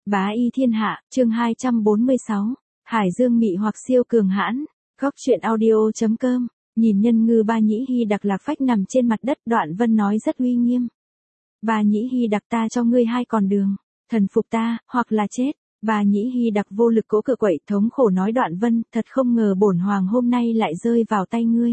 Bá y thiên hạ, chương 246. Hải Dương mị hoặc siêu cường hãn. Góc truyện audio.com. Nhìn nhân ngư Ba Nhĩ Hy đặc lạc phách nằm trên mặt đất, Đoạn Vân nói rất uy nghiêm. Ba Nhĩ Hy đặc, ta cho ngươi hai con đường. Thần phục ta, hoặc là chết. Ba Nhĩ Hy đặc vô lực cố cự quậy, thống khổ nói Đoạn Vân, thật không ngờ bổn hoàng hôm nay lại rơi vào tay ngươi.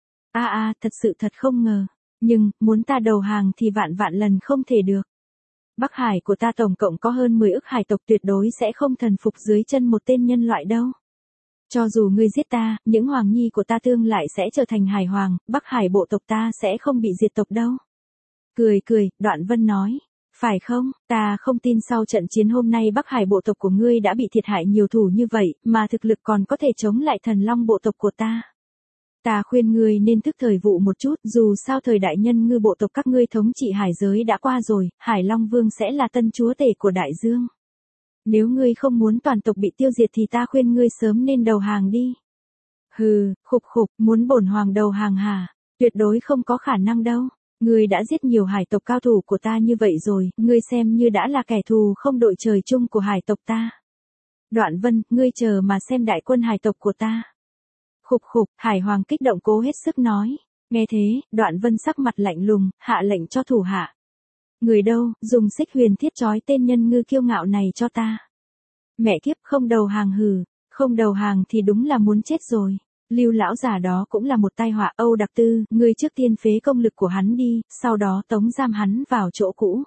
Thật sự thật không ngờ. Nhưng, muốn ta đầu hàng thì vạn vạn lần không thể được. Bắc Hải của ta tổng cộng có hơn 10 ức hải tộc, tuyệt đối sẽ không thần phục dưới chân một tên nhân loại đâu. Cho dù ngươi giết ta, những hoàng nhi của ta tương lại sẽ trở thành hải hoàng, Bắc Hải bộ tộc ta sẽ không bị diệt tộc đâu. Cười, Đoạn Vân nói. Phải không, ta không tin sau trận chiến hôm nay Bắc Hải bộ tộc của ngươi đã bị thiệt hại nhiều thủ như vậy, mà thực lực còn có thể chống lại thần long bộ tộc của ta. Ta khuyên ngươi nên thức thời vụ một chút, dù sao thời đại nhân ngư bộ tộc các ngươi thống trị hải giới đã qua rồi, Hải Long Vương sẽ là tân chúa tể của đại dương. Nếu ngươi không muốn toàn tộc bị tiêu diệt thì ta khuyên ngươi sớm nên đầu hàng đi. Hừ, khục, muốn bổn hoàng đầu hàng hả? Tuyệt đối không có khả năng đâu. Ngươi đã giết nhiều hải tộc cao thủ của ta như vậy rồi, ngươi xem như đã là kẻ thù không đội trời chung của hải tộc ta. Đoạn Vân, ngươi chờ mà xem đại quân hải tộc của ta. Khục, Hải Hoàng kích động cố hết sức nói. Nghe thế, Đoạn Vân sắc mặt lạnh lùng, hạ lệnh cho thủ hạ. Người đâu, dùng xích huyền thiết trói tên nhân ngư kiêu ngạo này cho ta. Mẹ kiếp, không đầu hàng hừ, không đầu hàng thì đúng là muốn chết rồi. Lưu lão già đó cũng là một tai họa. Âu Đặc Tư, ngươi trước tiên phế công lực của hắn đi, sau đó tống giam hắn vào chỗ cũ.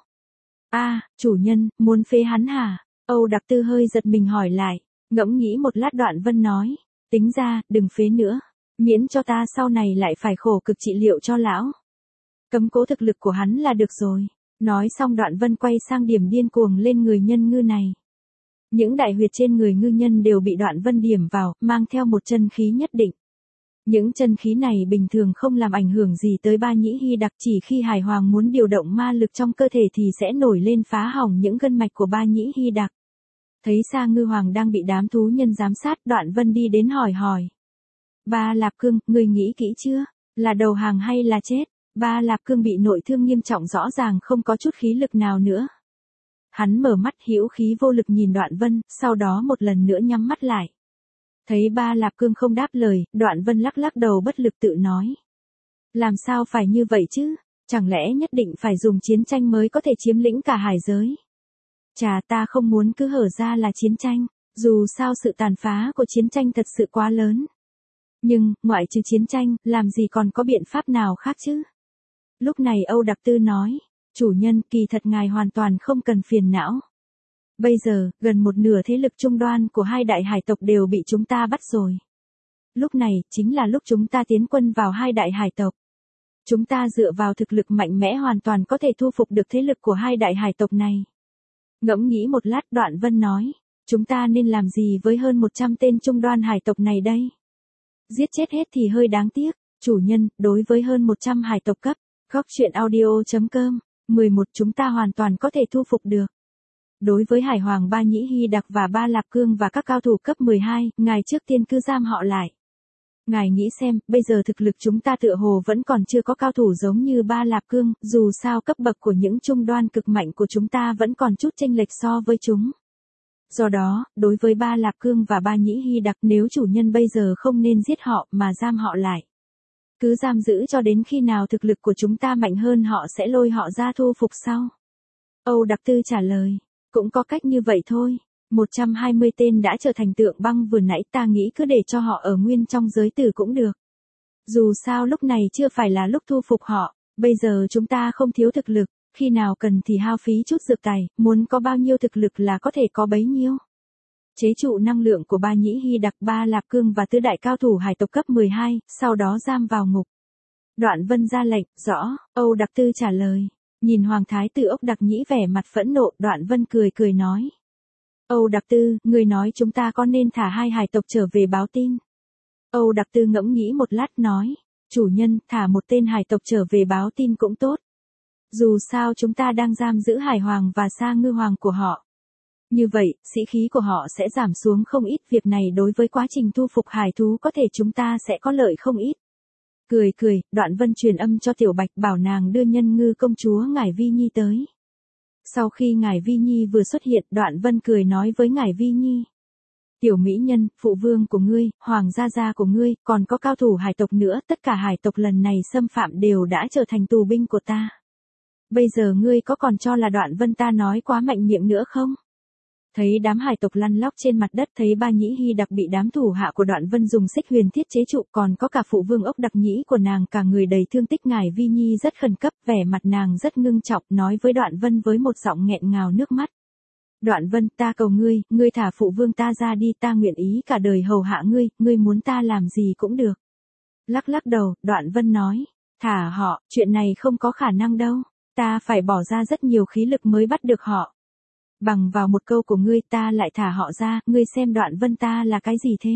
Chủ nhân, muốn phế hắn hả? Âu Đặc Tư hơi giật mình hỏi lại, ngẫm nghĩ một lát Đoạn Vân nói. Tính ra, đừng phế nữa, miễn cho ta sau này lại phải khổ cực trị liệu cho lão. Cấm cố thực lực của hắn là được rồi. Nói xong Đoạn Vân quay sang điểm điên cuồng lên người nhân ngư này. Những đại huyệt trên người ngư nhân đều bị Đoạn Vân điểm vào, mang theo một chân khí nhất định. Những chân khí này bình thường không làm ảnh hưởng gì tới Ba Nhĩ Hy đặc, chỉ khi Hải Hoàng muốn điều động ma lực trong cơ thể thì sẽ nổi lên phá hỏng những gân mạch của Ba Nhĩ Hy đặc. Thấy Sa Ngư Hoàng đang bị đám thú nhân giám sát, Đoạn Vân đi đến hỏi. Ba Lạp Cương, ngươi nghĩ kỹ chưa? Là đầu hàng hay là chết? Ba Lạp Cương bị nội thương nghiêm trọng, rõ ràng không có chút khí lực nào nữa. Hắn mở mắt hữu khí vô lực nhìn Đoạn Vân, sau đó một lần nữa nhắm mắt lại. Thấy Ba Lạp Cương không đáp lời, Đoạn Vân lắc đầu bất lực tự nói. Làm sao phải như vậy chứ? Chẳng lẽ nhất định phải dùng chiến tranh mới có thể chiếm lĩnh cả hải giới? Chà, ta không muốn cứ hở ra là chiến tranh, dù sao sự tàn phá của chiến tranh thật sự quá lớn. Nhưng, ngoại trừ chiến tranh, làm gì còn có biện pháp nào khác chứ? Lúc này Âu Đặc Tư nói, chủ nhân, kỳ thật ngài hoàn toàn không cần phiền não. Bây giờ, gần một nửa thế lực trung đoan của hai đại hải tộc đều bị chúng ta bắt rồi. Lúc này, chính là lúc chúng ta tiến quân vào hai đại hải tộc. Chúng ta dựa vào thực lực mạnh mẽ hoàn toàn có thể thu phục được thế lực của hai đại hải tộc này. Ngẫm nghĩ một lát, Đoạn Vân nói, chúng ta nên làm gì với hơn 100 tên trung đoan hải tộc này đây? Giết chết hết thì hơi đáng tiếc, chủ nhân, đối với hơn 100 hải tộc cấp, góc truyện audio.com, 11 chúng ta hoàn toàn có thể thu phục được. Đối với Hải Hoàng Ba Nhĩ Hy đặc và Ba Lạp Cương và các cao thủ cấp 12, ngài trước tiên cứ giam họ lại. Ngài nghĩ xem, bây giờ thực lực chúng ta tựa hồ vẫn còn chưa có cao thủ giống như Ba Lạp Cương, dù sao cấp bậc của những trung đoan cực mạnh của chúng ta vẫn còn chút chênh lệch so với chúng. Do đó, đối với Ba Lạp Cương và Ba Nhĩ Hy đặc, nếu chủ nhân bây giờ không nên giết họ mà giam họ lại. Cứ giam giữ cho đến khi nào thực lực của chúng ta mạnh hơn họ sẽ lôi họ ra thu phục sau. Âu Đặc Tư trả lời, cũng có cách như vậy thôi. 120 tên đã trở thành tượng băng vừa nãy, ta nghĩ cứ để cho họ ở nguyên trong giới tử cũng được. Dù sao lúc này chưa phải là lúc thu phục họ, bây giờ chúng ta không thiếu thực lực, khi nào cần thì hao phí chút dược tài, muốn có bao nhiêu thực lực là có thể có bấy nhiêu. Chế trụ năng lượng của Ba Nhĩ Hy đặc, Ba Lạp Cương và tứ đại cao thủ hải tộc cấp 12, sau đó giam vào ngục. Đoạn Vân ra lệnh, rõ, Âu Đặc Tư trả lời. Nhìn Hoàng Thái tử Ốc Đặc Nhĩ vẻ mặt phẫn nộ, Đoạn Vân cười nói. Âu Đặc Tư, người nói chúng ta có nên thả hai hải tộc trở về báo tin? Âu Đặc Tư ngẫm nghĩ một lát nói, chủ nhân, thả một tên hải tộc trở về báo tin cũng tốt. Dù sao chúng ta đang giam giữ Hải Hoàng và Sa Ngư Hoàng của họ. Như vậy, sĩ khí của họ sẽ giảm xuống không ít, việc này đối với quá trình thu phục hải thú có thể chúng ta sẽ có lợi không ít. Cười, Đoạn Vân truyền âm cho Tiểu Bạch bảo nàng đưa nhân ngư công chúa Ngải Vi Nhi tới. Sau khi ngài Vi Nhi vừa xuất hiện, Đoạn Vân cười nói với ngài Vi Nhi. Tiểu mỹ nhân, phụ vương của ngươi, hoàng gia của ngươi, còn có cao thủ hải tộc nữa, tất cả hải tộc lần này xâm phạm đều đã trở thành tù binh của ta. Bây giờ ngươi có còn cho là Đoạn Vân ta nói quá mạnh miệng nữa không? Thấy đám hải tộc lăn lóc trên mặt đất, thấy Ba Nhĩ Hy đặc bị đám thủ hạ của Đoạn Vân dùng xích huyền thiết chế trụ, còn có cả phụ vương Ốc Đặc Nhĩ của nàng cả người đầy thương tích, ngài Vi Nhi rất khẩn cấp, vẻ mặt nàng rất ngưng trọng, nói với Đoạn Vân với một giọng nghẹn ngào nước mắt. Đoạn Vân, ta cầu ngươi, ngươi thả phụ vương ta ra đi, ta nguyện ý cả đời hầu hạ ngươi, ngươi muốn ta làm gì cũng được. Lắc lắc đầu, Đoạn Vân nói, thả họ, chuyện này không có khả năng đâu, ta phải bỏ ra rất nhiều khí lực mới bắt được họ. Bằng vào một câu của ngươi ta lại thả họ ra, ngươi xem Đoạn Vân ta là cái gì thế?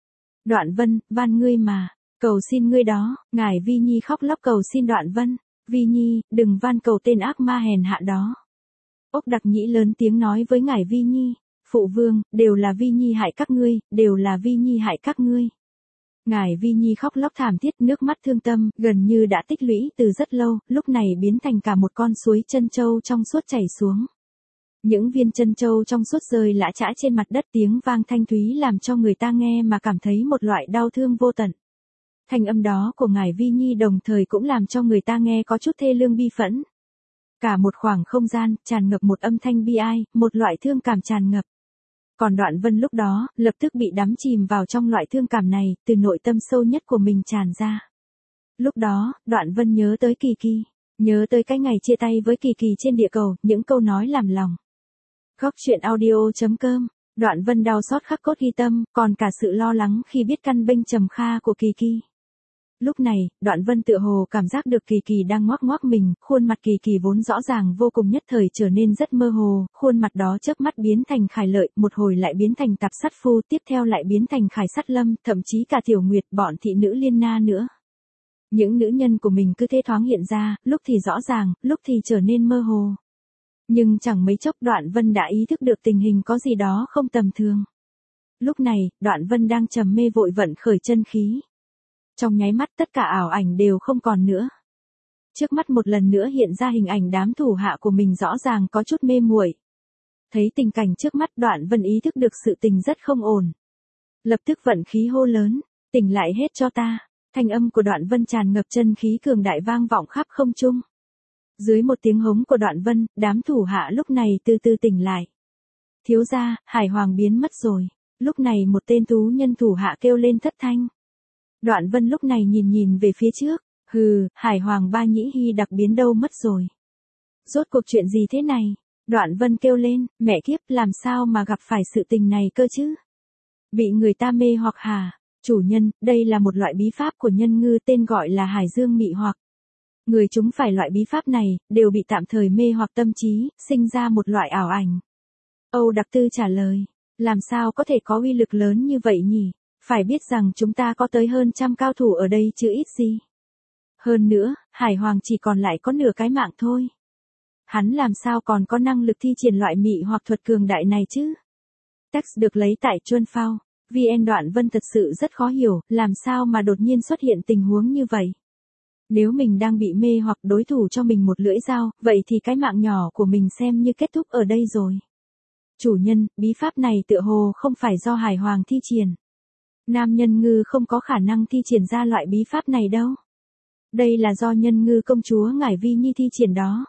Đoạn Vân, van ngươi mà, cầu xin ngươi đó, ngài Vi Nhi khóc lóc cầu xin Đoạn Vân, Vi Nhi, đừng van cầu tên ác ma hèn hạ đó. Ốc Đặc Nhĩ lớn tiếng nói với ngài Vi Nhi, phụ vương, đều là Vi Nhi hại các ngươi, đều là Vi Nhi hại các ngươi. Ngài Vi Nhi khóc lóc thảm thiết, nước mắt thương tâm, gần như đã tích lũy từ rất lâu, lúc này biến thành cả một con suối chân châu trong suốt chảy xuống. Những viên chân châu trong suốt rơi lã chã trên mặt đất, tiếng vang thanh thúy làm cho người ta nghe mà cảm thấy một loại đau thương vô tận. Thanh âm đó của ngài Vi Nhi đồng thời cũng làm cho người ta nghe có chút thê lương bi phẫn. Cả một khoảng không gian, tràn ngập một âm thanh bi ai, một loại thương cảm tràn ngập. Còn Đoạn Vân lúc đó, lập tức bị đắm chìm vào trong loại thương cảm này, từ nội tâm sâu nhất của mình tràn ra. Lúc đó, Đoạn Vân nhớ tới Kỳ Kỳ, nhớ tới cái ngày chia tay với Kỳ Kỳ trên địa cầu, những câu nói làm lòng. Góc truyện audio.com, Đoạn Vân đau xót khắc cốt ghi tâm, còn cả sự lo lắng khi biết căn bênh trầm kha của Kỳ Kỳ. Lúc này, Đoạn Vân tựa hồ cảm giác được Kỳ Kỳ đang ngoác ngoác mình, khuôn mặt Kỳ Kỳ vốn rõ ràng vô cùng nhất thời trở nên rất mơ hồ, khuôn mặt đó chớp mắt biến thành Khải Lợi, một hồi lại biến thành Tạp Sát Phu, tiếp theo lại biến thành Khải Sát Lâm, thậm chí cả Tiểu Nguyệt, bọn thị nữ Liên Na nữa. Những nữ nhân của mình cứ thế thoáng hiện ra, lúc thì rõ ràng, lúc thì trở nên mơ hồ. Nhưng chẳng mấy chốc Đoạn Vân đã ý thức được tình hình có gì đó không tầm thường. Lúc này, Đoạn Vân đang trầm mê vội vận khởi chân khí. Trong nháy mắt tất cả ảo ảnh đều không còn nữa. Trước mắt một lần nữa hiện ra hình ảnh đám thủ hạ của mình rõ ràng có chút mê muội. Thấy tình cảnh trước mắt Đoạn Vân ý thức được sự tình rất không ổn. Lập tức vận khí hô lớn, tỉnh lại hết cho ta. Thanh âm của Đoạn Vân tràn ngập chân khí cường đại vang vọng khắp không trung. Dưới một tiếng hống của Đoạn Vân, đám thủ hạ lúc này từ từ tỉnh lại. Thiếu gia, Hải Hoàng biến mất rồi. Lúc này một tên tú nhân thủ hạ kêu lên thất thanh. Đoạn Vân lúc này nhìn về phía trước, hừ, Hải Hoàng Ba Nhĩ Hy đặc biến đâu mất rồi. Rốt cuộc chuyện gì thế này? Đoạn Vân kêu lên, mẹ kiếp, làm sao mà gặp phải sự tình này cơ chứ? Bị người ta mê hoặc hả? Chủ nhân, đây là một loại bí pháp của nhân ngư tên gọi là Hải Dương Mị Hoặc. Người chúng phải loại bí pháp này, đều bị tạm thời mê hoặc tâm trí, sinh ra một loại ảo ảnh. Âu Đặc Tư trả lời, làm sao có thể có uy lực lớn như vậy nhỉ? Phải biết rằng chúng ta có tới hơn 100 cao thủ ở đây chứ ít gì. Hơn nữa, Hải Hoàng chỉ còn lại có nửa cái mạng thôi. Hắn làm sao còn có năng lực thi triển loại mị hoặc thuật cường đại này chứ? Text được lấy tại Chuân Phao. VN Đoạn Vân thật sự rất khó hiểu, làm sao mà đột nhiên xuất hiện tình huống như vậy. Nếu mình đang bị mê hoặc đối thủ cho mình một lưỡi dao, vậy thì cái mạng nhỏ của mình xem như kết thúc ở đây rồi. Chủ nhân, bí pháp này tựa hồ không phải do Hải Hoàng thi triển. Nam Nhân Ngư không có khả năng thi triển ra loại bí pháp này đâu. Đây là do Nhân Ngư công chúa ngải Vi Nhi thi triển đó.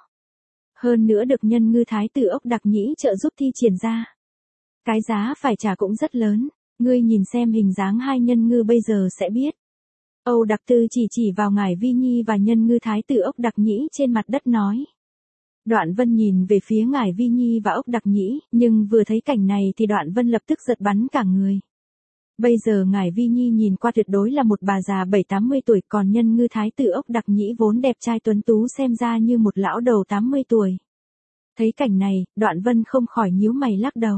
Hơn nữa được Nhân Ngư thái tử Ốc Đặc Nhĩ trợ giúp thi triển ra. Cái giá phải trả cũng rất lớn, ngươi nhìn xem hình dáng hai Nhân Ngư bây giờ sẽ biết. Âu Đặc Tư chỉ vào ngải Vi Nhi và Nhân Ngư thái tử Ốc Đặc Nhĩ trên mặt đất nói. Đoạn Vân nhìn về phía ngải Vi Nhi và Ốc Đặc Nhĩ, nhưng vừa thấy cảnh này thì Đoạn Vân lập tức giật bắn cả người. Bây giờ ngải Vi Nhi nhìn qua tuyệt đối là một bà già 7-80 tuổi, còn Nhân Ngư thái tử Ốc Đặc Nhĩ vốn đẹp trai tuấn tú xem ra như một lão đầu 80 tuổi. Thấy cảnh này, Đoạn Vân không khỏi nhíu mày lắc đầu.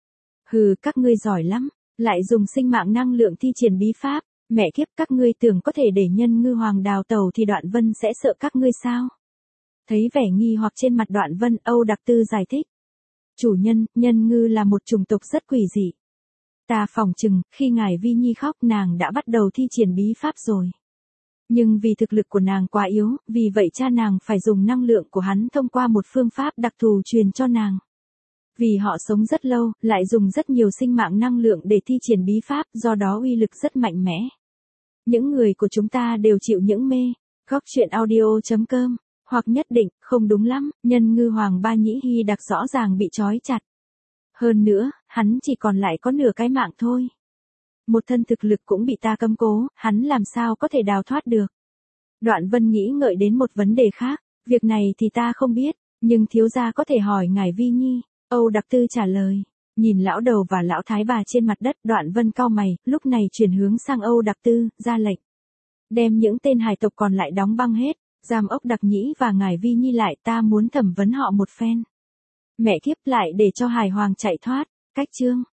Hừ, các ngươi giỏi lắm, lại dùng sinh mạng năng lượng thi triển bí pháp, mẹ kiếp, các ngươi tưởng có thể để Nhân Ngư Hoàng đào tàu thì Đoạn Vân sẽ sợ các ngươi sao? Thấy vẻ nghi hoặc trên mặt Đoạn Vân, Âu Đặc Tư giải thích. Chủ nhân, Nhân Ngư là một chủng tộc rất quỷ dị. Ta phỏng chừng, khi ngải Vi Nhi khóc nàng đã bắt đầu thi triển bí pháp rồi. Nhưng vì thực lực của nàng quá yếu, vì vậy cha nàng phải dùng năng lượng của hắn thông qua một phương pháp đặc thù truyền cho nàng. Vì họ sống rất lâu, lại dùng rất nhiều sinh mạng năng lượng để thi triển bí pháp, do đó uy lực rất mạnh mẽ. Những người của chúng ta đều chịu những mê. Góc chuyện audio.com. Hoặc nhất định, không đúng lắm, nhân ngư Hoàng Ba Nhĩ Hy Đặc rõ ràng bị trói chặt. Hơn nữa, hắn chỉ còn lại có nửa cái mạng thôi. Một thân thực lực cũng bị ta cấm cố, hắn làm sao có thể đào thoát được. Đoạn Vân nghĩ ngợi đến một vấn đề khác, việc này thì ta không biết, nhưng thiếu gia có thể hỏi ngài Vi Nhi. Âu Đặc Tư trả lời. Nhìn lão đầu và lão thái bà trên mặt đất, Đoạn Vân cau mày, lúc này chuyển hướng sang Âu Đặc Tư, ra lệnh. Đem những tên hài tộc còn lại đóng băng hết, giam ốc Đặc Nhĩ và ngài Vi Nhi lại, ta muốn thẩm vấn họ một phen. Mẹ kiếp, lại để cho Hải Hoàng chạy thoát. Cách chương